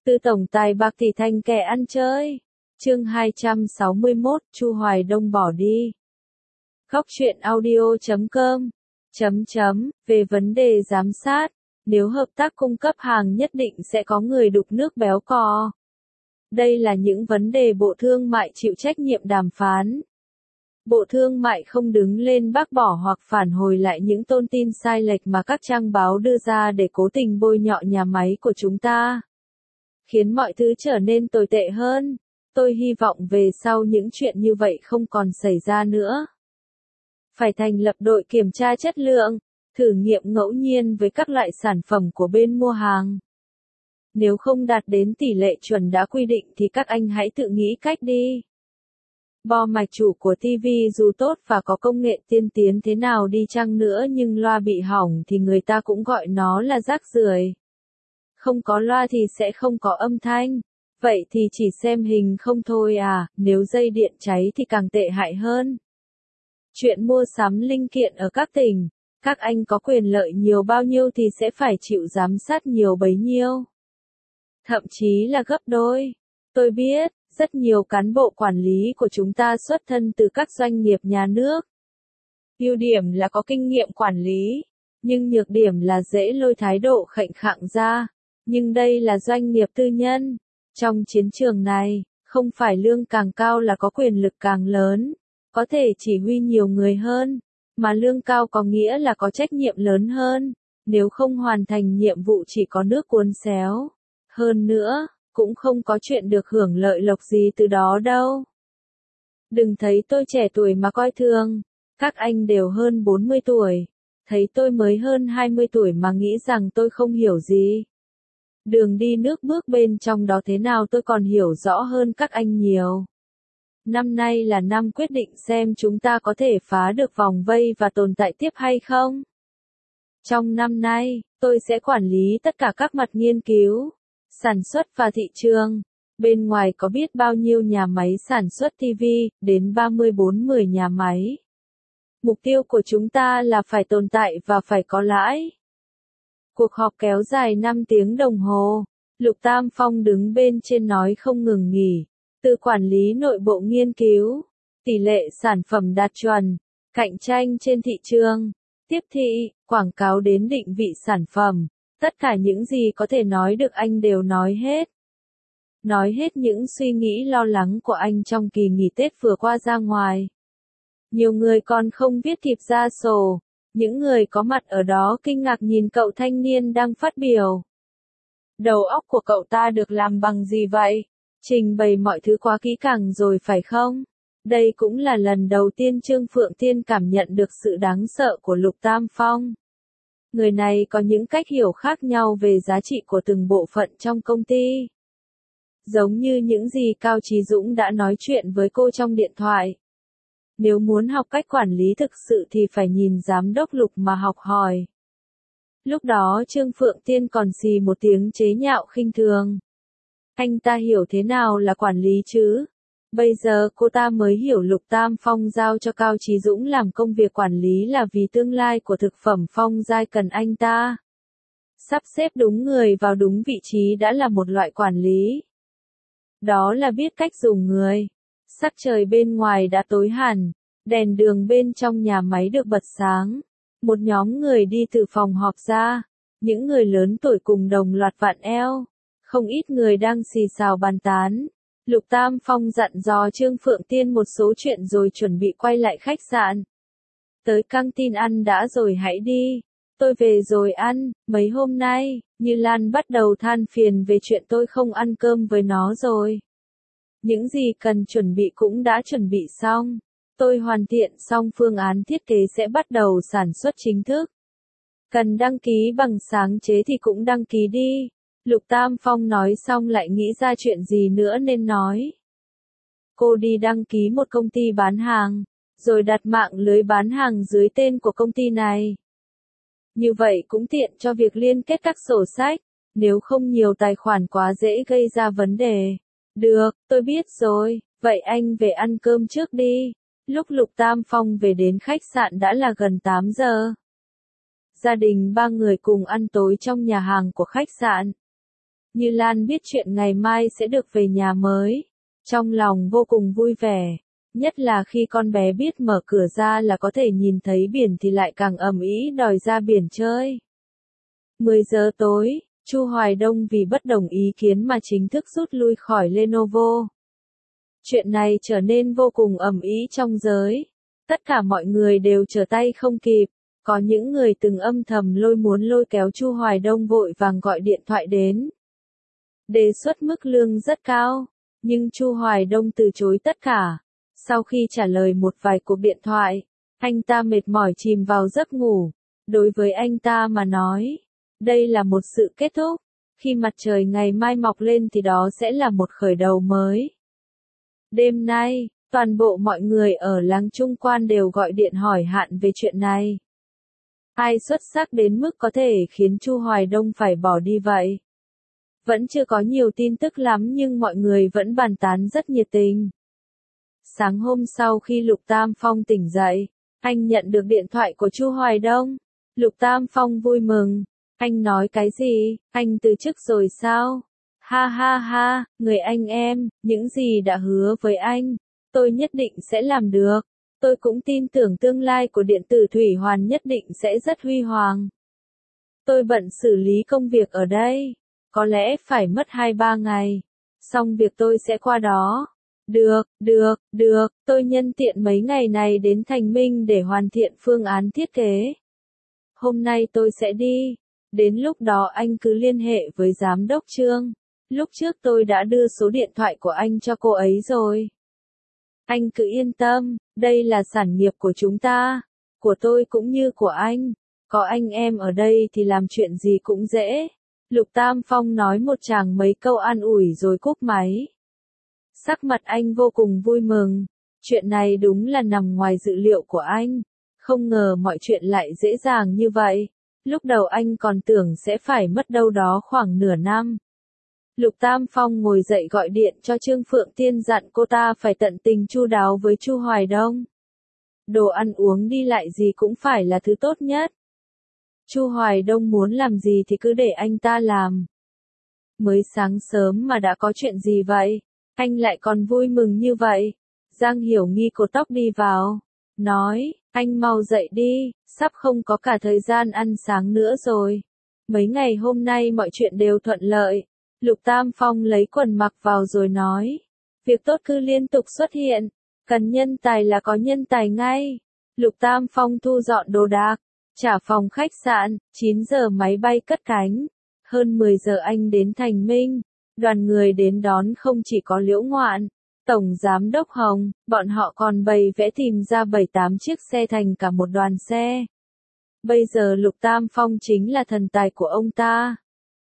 Từ tổng tài bạc tỷ thành kẻ ăn chơi. Chương 261, Chu Hoài Đông bỏ đi. Góc truyện audio.com. Về vấn đề giám sát, nếu hợp tác cung cấp hàng nhất định sẽ có người đục nước béo cò. Đây là những vấn đề Bộ Thương mại chịu trách nhiệm đàm phán. Bộ Thương mại không đứng lên bác bỏ hoặc phản hồi lại những thông tin sai lệch mà các trang báo đưa ra để cố tình bôi nhọ nhà máy của chúng ta, khiến mọi thứ trở nên tồi tệ hơn. Tôi hy vọng về sau những chuyện như vậy không còn xảy ra nữa. Phải thành lập đội kiểm tra chất lượng, thử nghiệm ngẫu nhiên với các loại sản phẩm của bên mua hàng. Nếu không đạt đến tỷ lệ chuẩn đã quy định thì các anh hãy tự nghĩ cách đi. Bo mạch chủ của TV dù tốt và có công nghệ tiên tiến thế nào đi chăng nữa nhưng loa bị hỏng thì người ta cũng gọi nó là rác rưởi. Không có loa thì sẽ không có âm thanh. Vậy thì chỉ xem hình không thôi à, nếu dây điện cháy thì càng tệ hại hơn. Chuyện mua sắm linh kiện ở các tỉnh, các anh có quyền lợi nhiều bao nhiêu thì sẽ phải chịu giám sát nhiều bấy nhiêu. Thậm chí là gấp đôi. Tôi biết, rất nhiều cán bộ quản lý của chúng ta xuất thân từ các doanh nghiệp nhà nước. Ưu điểm là có kinh nghiệm quản lý, nhưng nhược điểm là dễ lôi thái độ khệnh khạng ra. Nhưng đây là doanh nghiệp tư nhân. Trong chiến trường này, không phải lương càng cao là có quyền lực càng lớn, có thể chỉ huy nhiều người hơn, mà lương cao có nghĩa là có trách nhiệm lớn hơn, nếu không hoàn thành nhiệm vụ chỉ có nước cuốn xéo. Hơn nữa, cũng không có chuyện được hưởng lợi lộc gì từ đó đâu. Đừng thấy tôi trẻ tuổi mà coi thường, các anh đều hơn 40 tuổi, thấy tôi mới hơn 20 tuổi mà nghĩ rằng tôi không hiểu gì. Đường đi nước bước bên trong đó thế nào tôi còn hiểu rõ hơn các anh nhiều. Năm nay là năm quyết định xem chúng ta có thể phá được vòng vây và tồn tại tiếp hay không. Trong năm nay, tôi sẽ quản lý tất cả các mặt nghiên cứu, sản xuất và thị trường. Bên ngoài có biết bao nhiêu nhà máy sản xuất TV, đến 34-10 nhà máy. Mục tiêu của chúng ta là phải tồn tại và phải có lãi. Cuộc họp kéo dài 5 tiếng đồng hồ. Lục Tam Phong đứng bên trên nói không ngừng nghỉ. Từ quản lý nội bộ nghiên cứu, tỷ lệ sản phẩm đạt chuẩn, cạnh tranh trên thị trường, tiếp thị, quảng cáo đến định vị sản phẩm. Tất cả những gì có thể nói được anh đều nói hết. Nói hết những suy nghĩ lo lắng của anh trong kỳ nghỉ Tết vừa qua ra ngoài. Nhiều người còn không viết kịp ra sổ. Những người có mặt ở đó kinh ngạc nhìn cậu thanh niên đang phát biểu. Đầu óc của cậu ta được làm bằng gì vậy? Trình bày mọi thứ quá kỹ càng rồi phải không? Đây cũng là lần đầu tiên Trương Phượng Thiên cảm nhận được sự đáng sợ của Lục Tam Phong. Người này có những cách hiểu khác nhau về giá trị của từng bộ phận trong công ty. Giống như những gì Cao Chí Dũng đã nói chuyện với cô trong điện thoại. Nếu muốn học cách quản lý thực sự thì phải nhìn giám đốc Lục mà học hỏi. Lúc đó Trương Phượng Tiên còn xì một tiếng chế nhạo khinh thường. Anh ta hiểu thế nào là quản lý chứ? Bây giờ cô ta mới hiểu Lục Tam Phong giao cho Cao Chí Dũng làm công việc quản lý là vì tương lai của thực phẩm Phong Giai cần anh ta. Sắp xếp đúng người vào đúng vị trí đã là một loại quản lý. Đó là biết cách dùng người. Sắc trời bên ngoài đã tối hẳn, đèn đường bên trong nhà máy được bật sáng. Một nhóm người đi từ phòng họp ra, những người lớn tuổi cùng đồng loạt vặn eo. Không ít người đang xì xào bàn tán. Lục Tam Phong dặn dò Trương Phượng Tiên một số chuyện rồi chuẩn bị quay lại khách sạn. Tới căng tin ăn đã rồi hãy đi. Tôi về rồi ăn, mấy hôm nay, Như Lan bắt đầu than phiền về chuyện tôi không ăn cơm với nó rồi. Những gì cần chuẩn bị cũng đã chuẩn bị xong. Tôi hoàn thiện xong phương án thiết kế sẽ bắt đầu sản xuất chính thức. Cần đăng ký bằng sáng chế thì cũng đăng ký đi. Lục Tam Phong nói xong lại nghĩ ra chuyện gì nữa nên nói. Cô đi đăng ký một công ty bán hàng, rồi đặt mạng lưới bán hàng dưới tên của công ty này. Như vậy cũng tiện cho việc liên kết các sổ sách, nếu không nhiều tài khoản quá dễ gây ra vấn đề. Được, tôi biết rồi, vậy anh về ăn cơm trước đi. Lúc Lục Tam Phong về đến khách sạn đã là gần 8 giờ. Gia đình ba người cùng ăn tối trong nhà hàng của khách sạn. Như Lan biết chuyện ngày mai sẽ được về nhà mới. Trong lòng vô cùng vui vẻ. Nhất là khi con bé biết mở cửa ra là có thể nhìn thấy biển thì lại càng ầm ĩ đòi ra biển chơi. 10 giờ tối, Chu Hoài Đông vì bất đồng ý kiến mà chính thức rút lui khỏi Lenovo. Chuyện này trở nên vô cùng ầm ĩ trong giới. Tất cả mọi người đều trở tay không kịp. Có những người từng âm thầm muốn lôi kéo Chu Hoài Đông vội vàng gọi điện thoại đến. Đề xuất mức lương rất cao, nhưng Chu Hoài Đông từ chối tất cả. Sau khi trả lời một vài cuộc điện thoại, anh ta mệt mỏi chìm vào giấc ngủ. Đối với anh ta mà nói, đây là một sự kết thúc. Khi mặt trời ngày mai mọc lên thì đó sẽ là một khởi đầu mới. Đêm nay, toàn bộ mọi người ở làng Trung Quan đều gọi điện hỏi han về chuyện này. Ai xuất sắc đến mức có thể khiến Chu Hoài Đông phải bỏ đi vậy? Vẫn chưa có nhiều tin tức lắm nhưng mọi người vẫn bàn tán rất nhiệt tình. Sáng hôm sau khi Lục Tam Phong tỉnh dậy, anh nhận được điện thoại của Chu Hoài Đông. Lục Tam Phong vui mừng. Anh nói cái gì? Anh từ chức rồi sao? Ha ha ha, người anh em, những gì đã hứa với anh, tôi nhất định sẽ làm được. Tôi cũng tin tưởng tương lai của điện tử Thủy Hoàn nhất định sẽ rất huy hoàng. Tôi bận xử lý công việc ở đây. Có lẽ phải mất 2-3 ngày. Xong việc tôi sẽ qua đó. Được, tôi nhân tiện mấy ngày này đến Thành Minh để hoàn thiện phương án thiết kế. Hôm nay tôi sẽ đi. Đến lúc đó anh cứ liên hệ với giám đốc Trương. Lúc trước tôi đã đưa số điện thoại của anh cho cô ấy rồi. Anh cứ yên tâm, đây là sản nghiệp của chúng ta. Của tôi cũng như của anh. Có anh em ở đây thì làm chuyện gì cũng dễ. Lục Tam Phong nói một tràng mấy câu an ủi rồi cúp máy. Sắc mặt anh vô cùng vui mừng. Chuyện này đúng là nằm ngoài dự liệu của anh. Không ngờ mọi chuyện lại dễ dàng như vậy. Lúc đầu anh còn tưởng sẽ phải mất đâu đó khoảng nửa năm. Lục Tam Phong ngồi dậy gọi điện cho Trương Phượng Tiên dặn cô ta phải tận tình chu đáo với Chu Hoài Đông. Đồ ăn uống đi lại gì cũng phải là thứ tốt nhất. Chu Hoài Đông muốn làm gì thì cứ để anh ta làm. Mới sáng sớm mà đã có chuyện gì vậy? Anh lại còn vui mừng như vậy. Giang Hiểu Nghi cột tóc đi vào. Nói, anh mau dậy đi, sắp không có cả thời gian ăn sáng nữa rồi. Mấy ngày hôm nay mọi chuyện đều thuận lợi. Lục Tam Phong lấy quần mặc vào rồi nói. Việc tốt cứ liên tục xuất hiện. Cần nhân tài là có nhân tài ngay. Lục Tam Phong thu dọn đồ đạc. Trả phòng khách sạn, 9 giờ máy bay cất cánh. Hơn 10 giờ anh đến Thành Minh. Đoàn người đến đón không chỉ có Liễu Ngoạn, Tổng Giám đốc Hồng, bọn họ còn bày vẽ tìm ra 7-8 chiếc xe thành cả một đoàn xe. Bây giờ Lục Tam Phong chính là thần tài của ông ta.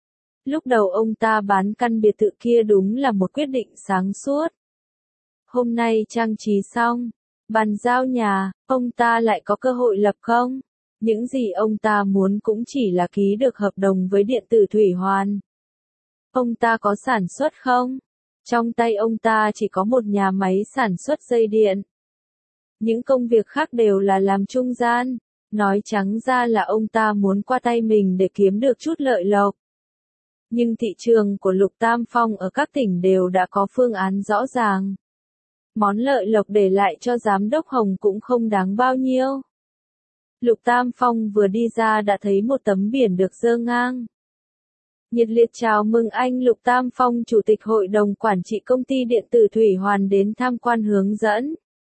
Lúc đầu ông ta bán căn biệt thự kia đúng là một quyết định sáng suốt. Hôm nay trang trí xong, bàn giao nhà, ông ta lại có cơ hội lập công. Những gì ông ta muốn cũng chỉ là ký được hợp đồng với điện tử Thủy Hoàn. Ông ta có sản xuất không? Trong tay ông ta chỉ có một nhà máy sản xuất dây điện. Những công việc khác đều là làm trung gian. Nói trắng ra là ông ta muốn qua tay mình để kiếm được chút lợi lộc. Nhưng thị trường của Lục Tam Phong ở các tỉnh đều đã có phương án rõ ràng. Món lợi lộc để lại cho Giám đốc Hồng cũng không đáng bao nhiêu. Lục Tam Phong vừa đi ra đã thấy một tấm biển được dơ ngang. Nhiệt liệt chào mừng anh Lục Tam Phong, Chủ tịch Hội đồng Quản trị Công ty Điện tử Thủy Hoàn đến tham quan hướng dẫn.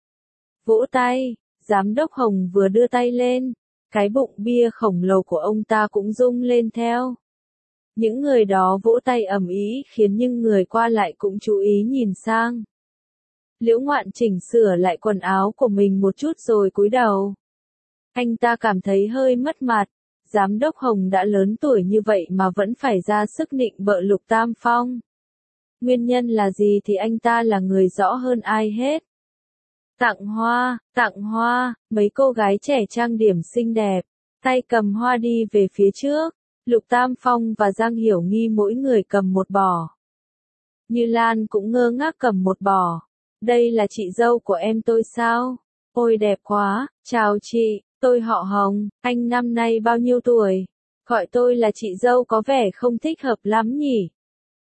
Vỗ tay, Giám đốc Hồng vừa đưa tay lên, cái bụng bia khổng lồ của ông ta cũng rung lên theo. Những người đó vỗ tay ầm ĩ khiến những người qua lại cũng chú ý nhìn sang. Liễu Ngoạn chỉnh sửa lại quần áo của mình một chút rồi cúi đầu. Anh ta cảm thấy hơi mất mặt. Giám đốc Hồng đã lớn tuổi như vậy mà vẫn phải ra sức nịnh bợ Lục Tam Phong. Nguyên nhân là gì thì anh ta là người rõ hơn ai hết. Tặng hoa, mấy cô gái trẻ trang điểm xinh đẹp, tay cầm hoa đi về phía trước. Lục Tam Phong và Giang Hiểu Nghi mỗi người cầm một bó. Như Lan cũng ngơ ngác cầm một bó. Đây là chị dâu của em tôi sao? Ôi đẹp quá, chào chị. Tôi họ Hồng, anh năm nay bao nhiêu tuổi? Gọi tôi là chị dâu có vẻ không thích hợp lắm nhỉ?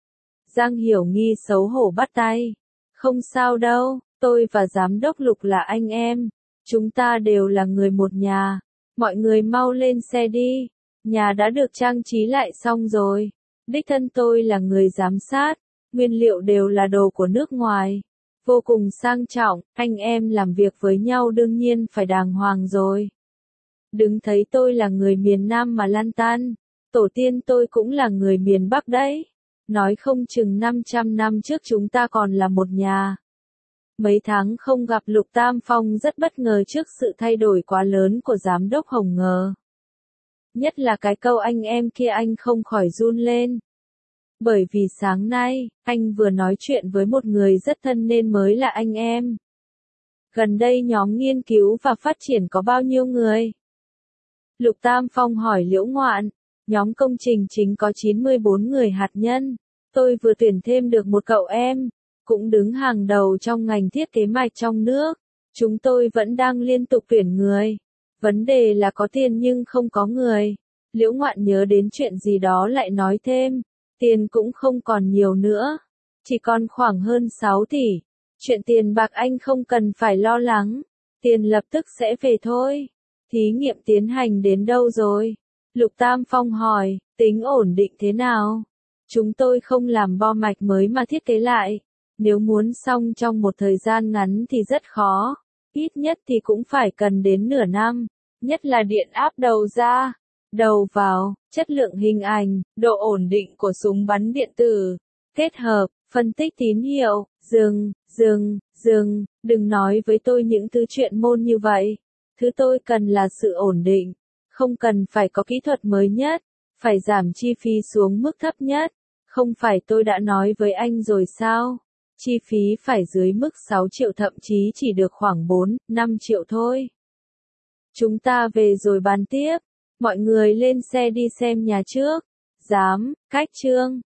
Giang Hiểu Nghi xấu hổ bắt tay. Không sao đâu, tôi và giám đốc Lục là anh em. Chúng ta đều là người một nhà. Mọi người mau lên xe đi. Nhà đã được trang trí lại xong rồi. Đích thân tôi là người giám sát. Nguyên liệu đều là đồ của nước ngoài. Vô cùng sang trọng, anh em làm việc với nhau đương nhiên phải đàng hoàng rồi. Đừng thấy tôi là người miền Nam mà lăn tăn. Tổ tiên tôi cũng là người miền Bắc đấy. Nói không chừng 500 năm trước chúng ta còn là một nhà. Mấy tháng không gặp Lục Tam Phong rất bất ngờ trước sự thay đổi quá lớn của giám đốc Hồng Ngờ. Nhất là cái câu anh em kia anh không khỏi run lên. Bởi vì sáng nay, anh vừa nói chuyện với một người rất thân nên mới là anh em. Gần đây nhóm nghiên cứu và phát triển có bao nhiêu người? Lục Tam Phong hỏi Liễu Ngoạn. Nhóm công trình chính có 94 người hạt nhân. Tôi vừa tuyển thêm được một cậu em, cũng đứng hàng đầu trong ngành thiết kế mạch trong nước. Chúng tôi vẫn đang liên tục tuyển người. Vấn đề là có tiền nhưng không có người. Liễu Ngoạn nhớ đến chuyện gì đó lại nói thêm. Tiền cũng không còn nhiều nữa. Chỉ còn khoảng hơn 6 tỷ. Chuyện tiền bạc anh không cần phải lo lắng. Tiền lập tức sẽ về thôi. Thí nghiệm tiến hành đến đâu rồi? Lục Tam Phong hỏi, tính ổn định thế nào? Chúng tôi không làm bo mạch mới mà thiết kế lại. Nếu muốn xong trong một thời gian ngắn thì rất khó. Ít nhất thì cũng phải cần đến nửa năm. Nhất là điện áp đầu ra, đầu vào, chất lượng hình ảnh, độ ổn định của súng bắn điện tử. Kết hợp, phân tích tín hiệu, dừng, đừng nói với tôi những thứ chuyện môn như vậy. Thứ tôi cần là sự ổn định. Không cần phải có kỹ thuật mới nhất, phải giảm chi phí xuống mức thấp nhất. Không phải tôi đã nói với anh rồi sao? Chi phí phải dưới mức 6 triệu thậm chí chỉ được khoảng 4, 5 triệu thôi. Chúng ta về rồi bàn tiếp. Mọi người lên xe đi xem nhà trước. Cách chương.